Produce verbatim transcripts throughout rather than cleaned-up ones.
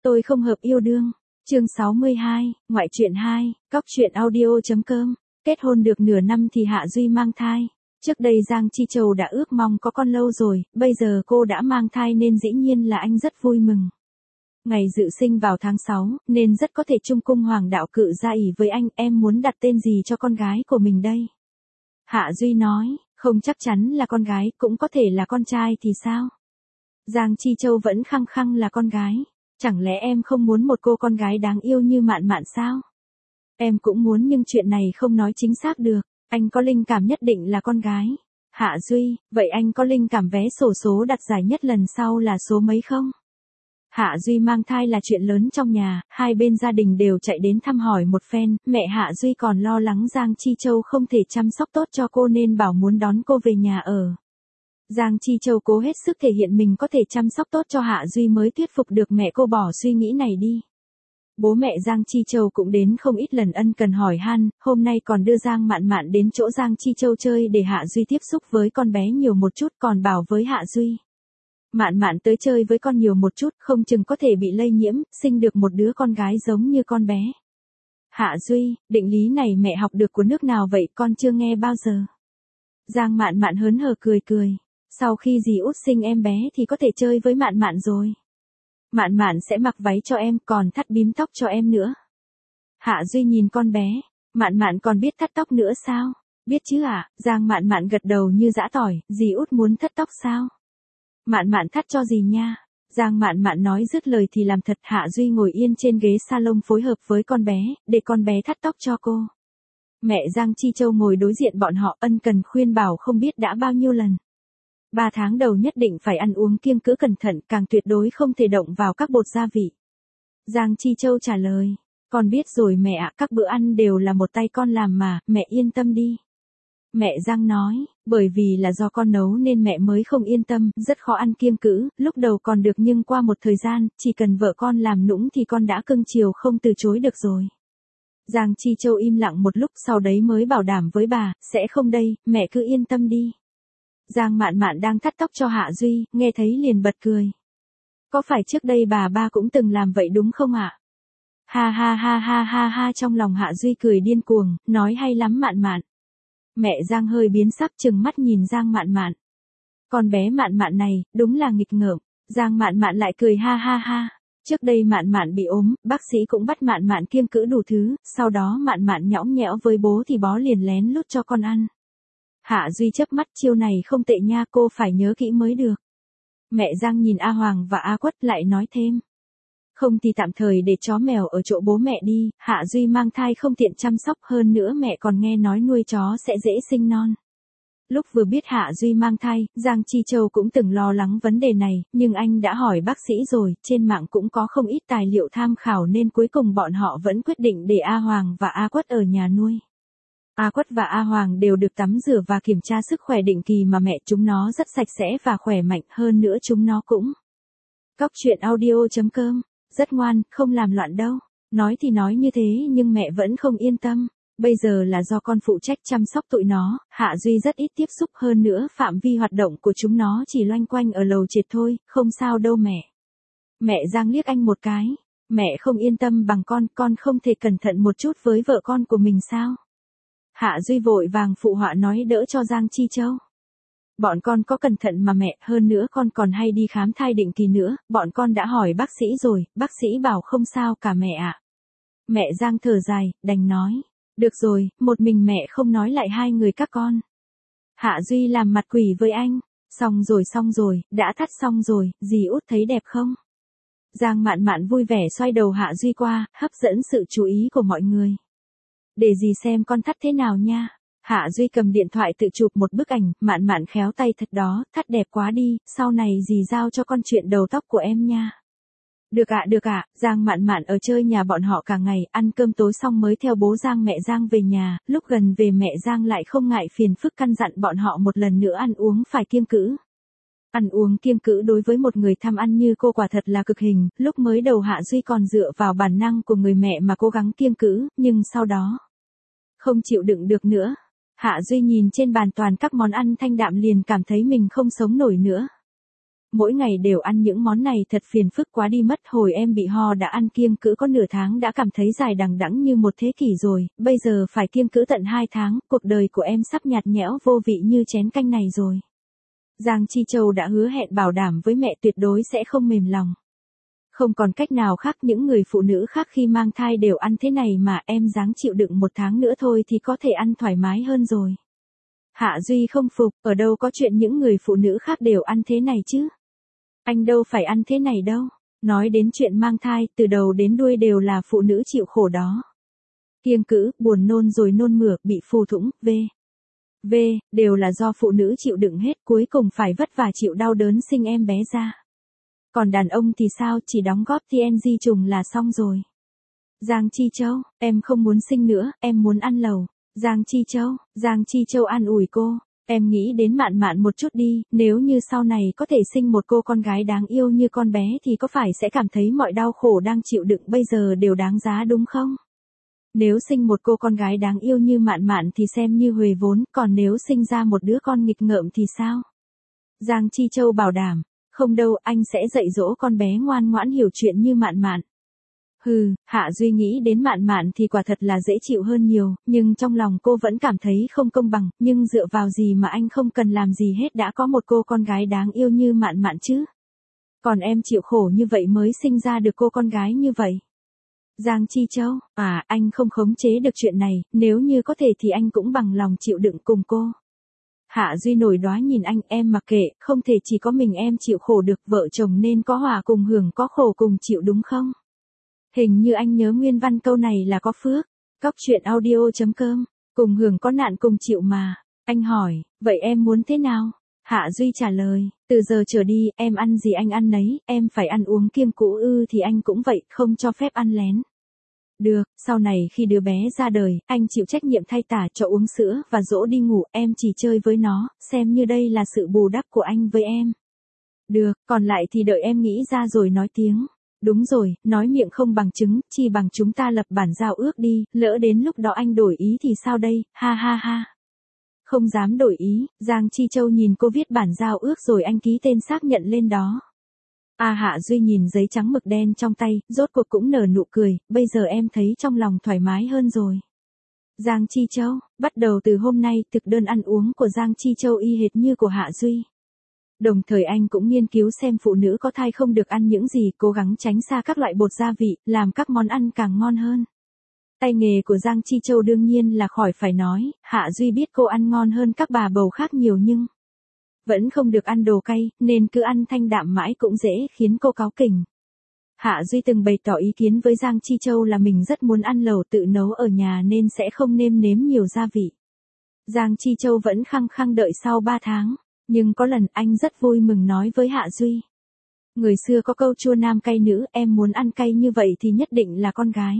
Tôi không hợp yêu đương. Chương sáu mươi hai, ngoại truyện hai, cóc truyện audio.com. Kết hôn được nửa năm thì Hạ Duy mang thai. Trước đây Giang Chi Châu đã ước mong có con lâu rồi, bây giờ cô đã mang thai nên dĩ nhiên là anh rất vui mừng. Ngày dự sinh vào tháng sáu, nên rất có thể Trung Cung Hoàng đạo cự ra ỷ với anh, em muốn đặt tên gì cho con gái của mình đây? Hạ Duy nói, không chắc chắn là con gái, cũng có thể là con trai thì sao? Giang Chi Châu vẫn khăng khăng là con gái. Chẳng lẽ em không muốn một cô con gái đáng yêu như Mạn Mạn sao? Em cũng muốn nhưng chuyện này không nói chính xác được. Anh có linh cảm nhất định là con gái. Hạ Duy, vậy anh có linh cảm vé xổ số đặt giải nhất lần sau là số mấy không? Hạ Duy mang thai là chuyện lớn trong nhà, hai bên gia đình đều chạy đến thăm hỏi một phen, mẹ Hạ Duy còn lo lắng Giang Chi Châu không thể chăm sóc tốt cho cô nên bảo muốn đón cô về nhà ở. Giang Chi Châu cố hết sức thể hiện mình có thể chăm sóc tốt cho Hạ Duy mới thuyết phục được mẹ cô bỏ suy nghĩ này đi. Bố mẹ Giang Chi Châu cũng đến không ít lần ân cần hỏi han, hôm nay còn đưa Giang Mạn Mạn đến chỗ Giang Chi Châu chơi để Hạ Duy tiếp xúc với con bé nhiều một chút, còn bảo với Hạ Duy. Mạn Mạn tới chơi với con nhiều một chút, không chừng có thể bị lây nhiễm, sinh được một đứa con gái giống như con bé. Hạ Duy, định lý này mẹ học được của nước nào vậy, con chưa nghe bao giờ. Giang Mạn Mạn hớn hở cười cười. Sau khi dì út sinh em bé thì có thể chơi với Mạn Mạn rồi. Mạn Mạn sẽ mặc váy cho em, còn thắt bím tóc cho em nữa. Hạ Duy nhìn con bé, Mạn Mạn còn biết thắt tóc nữa sao? Biết chứ ạ, à? Giang Mạn Mạn gật đầu như giã tỏi, dì út muốn thắt tóc sao? Mạn Mạn thắt cho dì nha. Giang Mạn Mạn nói dứt lời thì làm thật. Hạ Duy ngồi yên trên ghế salon phối hợp với con bé, để con bé thắt tóc cho cô. Mẹ Giang Chi Châu ngồi đối diện bọn họ ân cần khuyên bảo không biết đã bao nhiêu lần. Ba tháng đầu nhất định phải ăn uống kiêng cữ cẩn thận, càng tuyệt đối không thể động vào các bột gia vị. Giang Chi Châu trả lời, con biết rồi mẹ ạ, các bữa ăn đều là một tay con làm mà, mẹ yên tâm đi. Mẹ Giang nói, bởi vì là do con nấu nên mẹ mới không yên tâm, rất khó ăn kiêng cữ, lúc đầu còn được nhưng qua một thời gian, chỉ cần vợ con làm nũng thì con đã cưng chiều không từ chối được rồi. Giang Chi Châu im lặng một lúc sau đấy mới bảo đảm với bà, sẽ không đây, mẹ cứ yên tâm đi. Giang Mạn Mạn đang thắt tóc cho Hạ Duy, nghe thấy liền bật cười. Có phải trước đây bà ba cũng từng làm vậy đúng không ạ? Ha ha ha ha ha ha, trong lòng Hạ Duy cười điên cuồng, nói hay lắm Mạn Mạn. Mẹ Giang hơi biến sắc chừng mắt nhìn Giang Mạn Mạn. Con bé Mạn Mạn này, đúng là nghịch ngợm. Giang Mạn Mạn lại cười ha ha ha. Trước đây Mạn Mạn bị ốm, bác sĩ cũng bắt Mạn Mạn kiêng cữ đủ thứ, sau đó Mạn Mạn nhõng nhẽo với bố thì bó liền lén lút cho con ăn. Hạ Duy chớp mắt, chiêu này không tệ nha, cô phải nhớ kỹ mới được. Mẹ Giang nhìn A Hoàng và A Quất lại nói thêm. Không thì tạm thời để chó mèo ở chỗ bố mẹ đi, Hạ Duy mang thai không tiện chăm sóc, hơn nữa mẹ còn nghe nói nuôi chó sẽ dễ sinh non. Lúc vừa biết Hạ Duy mang thai, Giang Chi Châu cũng từng lo lắng vấn đề này, nhưng anh đã hỏi bác sĩ rồi, trên mạng cũng có không ít tài liệu tham khảo nên cuối cùng bọn họ vẫn quyết định để A Hoàng và A Quất ở nhà nuôi. A Quất và A Hoàng đều được tắm rửa và kiểm tra sức khỏe định kỳ mà mẹ chúng nó rất sạch sẽ và khỏe mạnh, hơn nữa chúng nó cũng. Cóc truyện audio.com, rất ngoan, không làm loạn đâu. Nói thì nói như thế nhưng mẹ vẫn không yên tâm. Bây giờ là do con phụ trách chăm sóc tụi nó, Hạ Duy rất ít tiếp xúc, hơn nữa phạm vi hoạt động của chúng nó chỉ loanh quanh ở lầu trệt thôi, không sao đâu mẹ. Mẹ Giang liếc anh một cái, mẹ không yên tâm bằng con, con không thể cẩn thận một chút với vợ con của mình sao? Hạ Duy vội vàng phụ họa nói đỡ cho Giang Chi Châu. Bọn con có cẩn thận mà mẹ, hơn nữa con còn hay đi khám thai định kỳ nữa, bọn con đã hỏi bác sĩ rồi, bác sĩ bảo không sao cả mẹ ạ. Mẹ Giang thở dài, đành nói. Được rồi, một mình mẹ không nói lại hai người các con. Hạ Duy làm mặt quỷ với anh. Xong rồi xong rồi, đã thắt xong rồi, dì út thấy đẹp không? Giang Mạn Mạn vui vẻ xoay đầu Hạ Duy qua, hấp dẫn sự chú ý của mọi người. Để dì xem con thắt thế nào nha. Hạ Duy cầm điện thoại tự chụp một bức ảnh, Mạn Mạn khéo tay thật đó, thắt đẹp quá đi, sau này dì giao cho con chuyện đầu tóc của em nha. Được ạ, được ạ, Giang Mạn Mạn ở chơi nhà bọn họ cả ngày, ăn cơm tối xong mới theo bố Giang mẹ Giang về nhà, lúc gần về mẹ Giang lại không ngại phiền phức căn dặn bọn họ một lần nữa ăn uống phải kiêng cữ. Ăn uống kiêng cữ đối với một người tham ăn như cô quả thật là cực hình, lúc mới đầu Hạ Duy còn dựa vào bản năng của người mẹ mà cố gắng kiêng cữ, nhưng sau đó không chịu đựng được nữa. Hạ Duy nhìn trên bàn toàn các món ăn thanh đạm liền cảm thấy mình không sống nổi nữa. Mỗi ngày đều ăn những món này thật phiền phức quá đi mất, hồi em bị ho đã ăn kiêng cữ có nửa tháng đã cảm thấy dài đằng đẵng như một thế kỷ rồi, bây giờ phải kiêng cữ tận hai tháng, cuộc đời của em sắp nhạt nhẽo vô vị như chén canh này rồi. Giang Chi Châu đã hứa hẹn bảo đảm với mẹ tuyệt đối sẽ không mềm lòng. Không còn cách nào khác, những người phụ nữ khác khi mang thai đều ăn thế này mà, em ráng chịu đựng một tháng nữa thôi thì có thể ăn thoải mái hơn rồi. Hạ Duy không phục, ở đâu có chuyện những người phụ nữ khác đều ăn thế này chứ. Anh đâu phải ăn thế này đâu. Nói đến chuyện mang thai, từ đầu đến đuôi đều là phụ nữ chịu khổ đó. Kiêng cữ, buồn nôn rồi nôn mửa, bị phù thủng, v. V, đều là do phụ nữ chịu đựng hết, cuối cùng phải vất vả chịu đau đớn sinh em bé ra. Còn đàn ông thì sao, chỉ đóng góp tê en giê trùng là xong rồi. Giang Chi Châu, em không muốn sinh nữa, em muốn ăn lẩu. Giang Chi Châu, Giang Chi Châu an ủi cô, em nghĩ đến Mạn Mạn một chút đi, nếu như sau này có thể sinh một cô con gái đáng yêu như con bé thì có phải sẽ cảm thấy mọi đau khổ đang chịu đựng bây giờ đều đáng giá đúng không? Nếu sinh một cô con gái đáng yêu như Mạn Mạn thì xem như huề vốn, còn nếu sinh ra một đứa con nghịch ngợm thì sao? Giang Chi Châu bảo đảm, không đâu, anh sẽ dạy dỗ con bé ngoan ngoãn hiểu chuyện như Mạn Mạn. Hừ, Hạ Duy nghĩ đến Mạn Mạn thì quả thật là dễ chịu hơn nhiều, nhưng trong lòng cô vẫn cảm thấy không công bằng, nhưng dựa vào gì mà anh không cần làm gì hết đã có một cô con gái đáng yêu như Mạn Mạn chứ? Còn em chịu khổ như vậy mới sinh ra được cô con gái như vậy. Giang Chi Châu, à, anh không khống chế được chuyện này, nếu như có thể thì anh cũng bằng lòng chịu đựng cùng cô. Hạ Duy nổi đoá nhìn anh, em mặc kệ, không thể chỉ có mình em chịu khổ được, vợ chồng nên có hòa cùng hưởng, có khổ cùng chịu đúng không? Hình như anh nhớ nguyên văn câu này là có phước. Cóc truyện audio chấm com, cùng hưởng có nạn cùng chịu mà. Anh hỏi, vậy em muốn thế nào? Hạ Duy trả lời, từ giờ trở đi, em ăn gì anh ăn nấy, em phải ăn uống kiêng cữ ư thì anh cũng vậy, không cho phép ăn lén. Được, sau này khi đứa bé ra đời, anh chịu trách nhiệm thay tả cho uống sữa và dỗ đi ngủ, em chỉ chơi với nó, xem như đây là sự bù đắp của anh với em. Được, còn lại thì đợi em nghĩ ra rồi nói tiếng. Đúng rồi, nói miệng không bằng chứng, chi bằng chúng ta lập bản giao ước đi, lỡ đến lúc đó anh đổi ý thì sao đây, ha ha ha. Không dám đổi ý, Giang Chi Châu nhìn cô viết bản giao ước rồi anh ký tên xác nhận lên đó. A Hạ Duy nhìn giấy trắng mực đen trong tay, rốt cuộc cũng nở nụ cười, bây giờ em thấy trong lòng thoải mái hơn rồi. Giang Chi Châu, bắt đầu từ hôm nay, thực đơn ăn uống của Giang Chi Châu y hệt như của Hạ Duy. Đồng thời anh cũng nghiên cứu xem phụ nữ có thai không được ăn những gì, cố gắng tránh xa các loại bột gia vị, làm các món ăn càng ngon hơn. Tay nghề của Giang Chi Châu đương nhiên là khỏi phải nói, Hạ Duy biết cô ăn ngon hơn các bà bầu khác nhiều nhưng vẫn không được ăn đồ cay, nên cứ ăn thanh đạm mãi cũng dễ khiến cô cáu kỉnh. Hạ Duy từng bày tỏ ý kiến với Giang Chi Châu là mình rất muốn ăn lẩu tự nấu ở nhà nên sẽ không nêm nếm nhiều gia vị. Giang Chi Châu vẫn khăng khăng đợi sau ba tháng. Nhưng có lần anh rất vui mừng nói với Hạ Duy. Người xưa có câu chua nam cay nữ, em muốn ăn cay như vậy thì nhất định là con gái.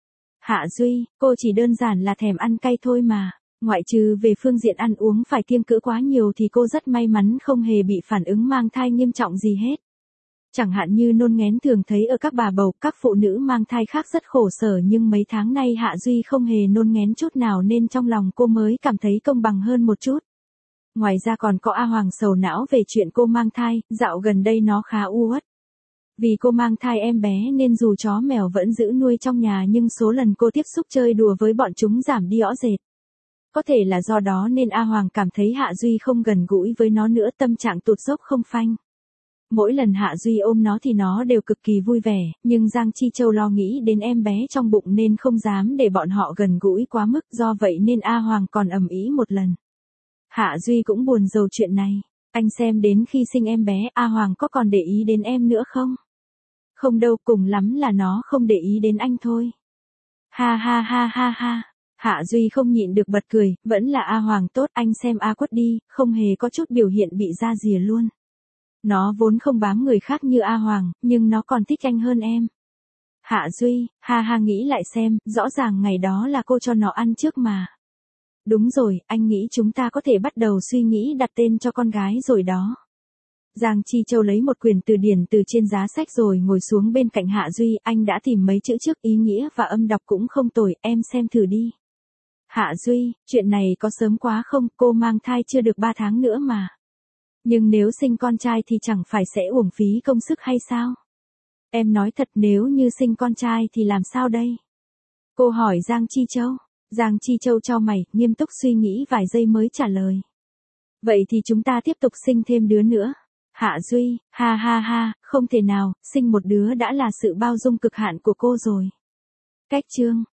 Hạ Duy, cô chỉ đơn giản là thèm ăn cay thôi mà. Ngoại trừ về phương diện ăn uống phải kiêng cữ quá nhiều thì cô rất may mắn không hề bị phản ứng mang thai nghiêm trọng gì hết. Chẳng hạn như nôn nghén thường thấy ở các bà bầu, các phụ nữ mang thai khác rất khổ sở nhưng mấy tháng nay Hạ Duy không hề nôn nghén chút nào nên trong lòng cô mới cảm thấy công bằng hơn một chút. Ngoài ra còn có A Hoàng sầu não về chuyện cô mang thai, dạo gần đây nó khá u uất. Vì cô mang thai em bé nên dù chó mèo vẫn giữ nuôi trong nhà nhưng số lần cô tiếp xúc chơi đùa với bọn chúng giảm đi rõ rệt. Có thể là do đó nên A Hoàng cảm thấy Hạ Duy không gần gũi với nó nữa, tâm trạng tụt dốc không phanh. Mỗi lần Hạ Duy ôm nó thì nó đều cực kỳ vui vẻ, nhưng Giang Chi Châu lo nghĩ đến em bé trong bụng nên không dám để bọn họ gần gũi quá mức, do vậy nên A Hoàng còn ầm ĩ một lần. Hạ Duy cũng buồn rầu chuyện này. Anh xem đến khi sinh em bé, A Hoàng có còn để ý đến em nữa không? Không đâu, cùng lắm là nó không để ý đến anh thôi. Ha ha ha ha ha. Hạ Duy không nhịn được bật cười, vẫn là A Hoàng tốt, anh xem A Quất đi, không hề có chút biểu hiện bị ra rìa luôn. Nó vốn không bám người khác như A Hoàng, nhưng nó còn thích anh hơn em. Hạ Duy, ha ha nghĩ lại xem, rõ ràng ngày đó là cô cho nó ăn trước mà. Đúng rồi, anh nghĩ chúng ta có thể bắt đầu suy nghĩ đặt tên cho con gái rồi đó. Giang Chi Châu lấy một quyển từ điển từ trên giá sách rồi ngồi xuống bên cạnh Hạ Duy, anh đã tìm mấy chữ trước ý nghĩa và âm đọc cũng không tồi, em xem thử đi. Hạ Duy, chuyện này có sớm quá không, cô mang thai chưa được ba tháng nữa mà. Nhưng nếu sinh con trai thì chẳng phải sẽ uổng phí công sức hay sao? Em nói thật, nếu như sinh con trai thì làm sao đây? Cô hỏi Giang Chi Châu. Giang Chi Châu chau mày, nghiêm túc suy nghĩ vài giây mới trả lời. Vậy thì chúng ta tiếp tục sinh thêm đứa nữa. Hạ Duy, ha ha ha, không thể nào, sinh một đứa đã là sự bao dung cực hạn của cô rồi. Cách chương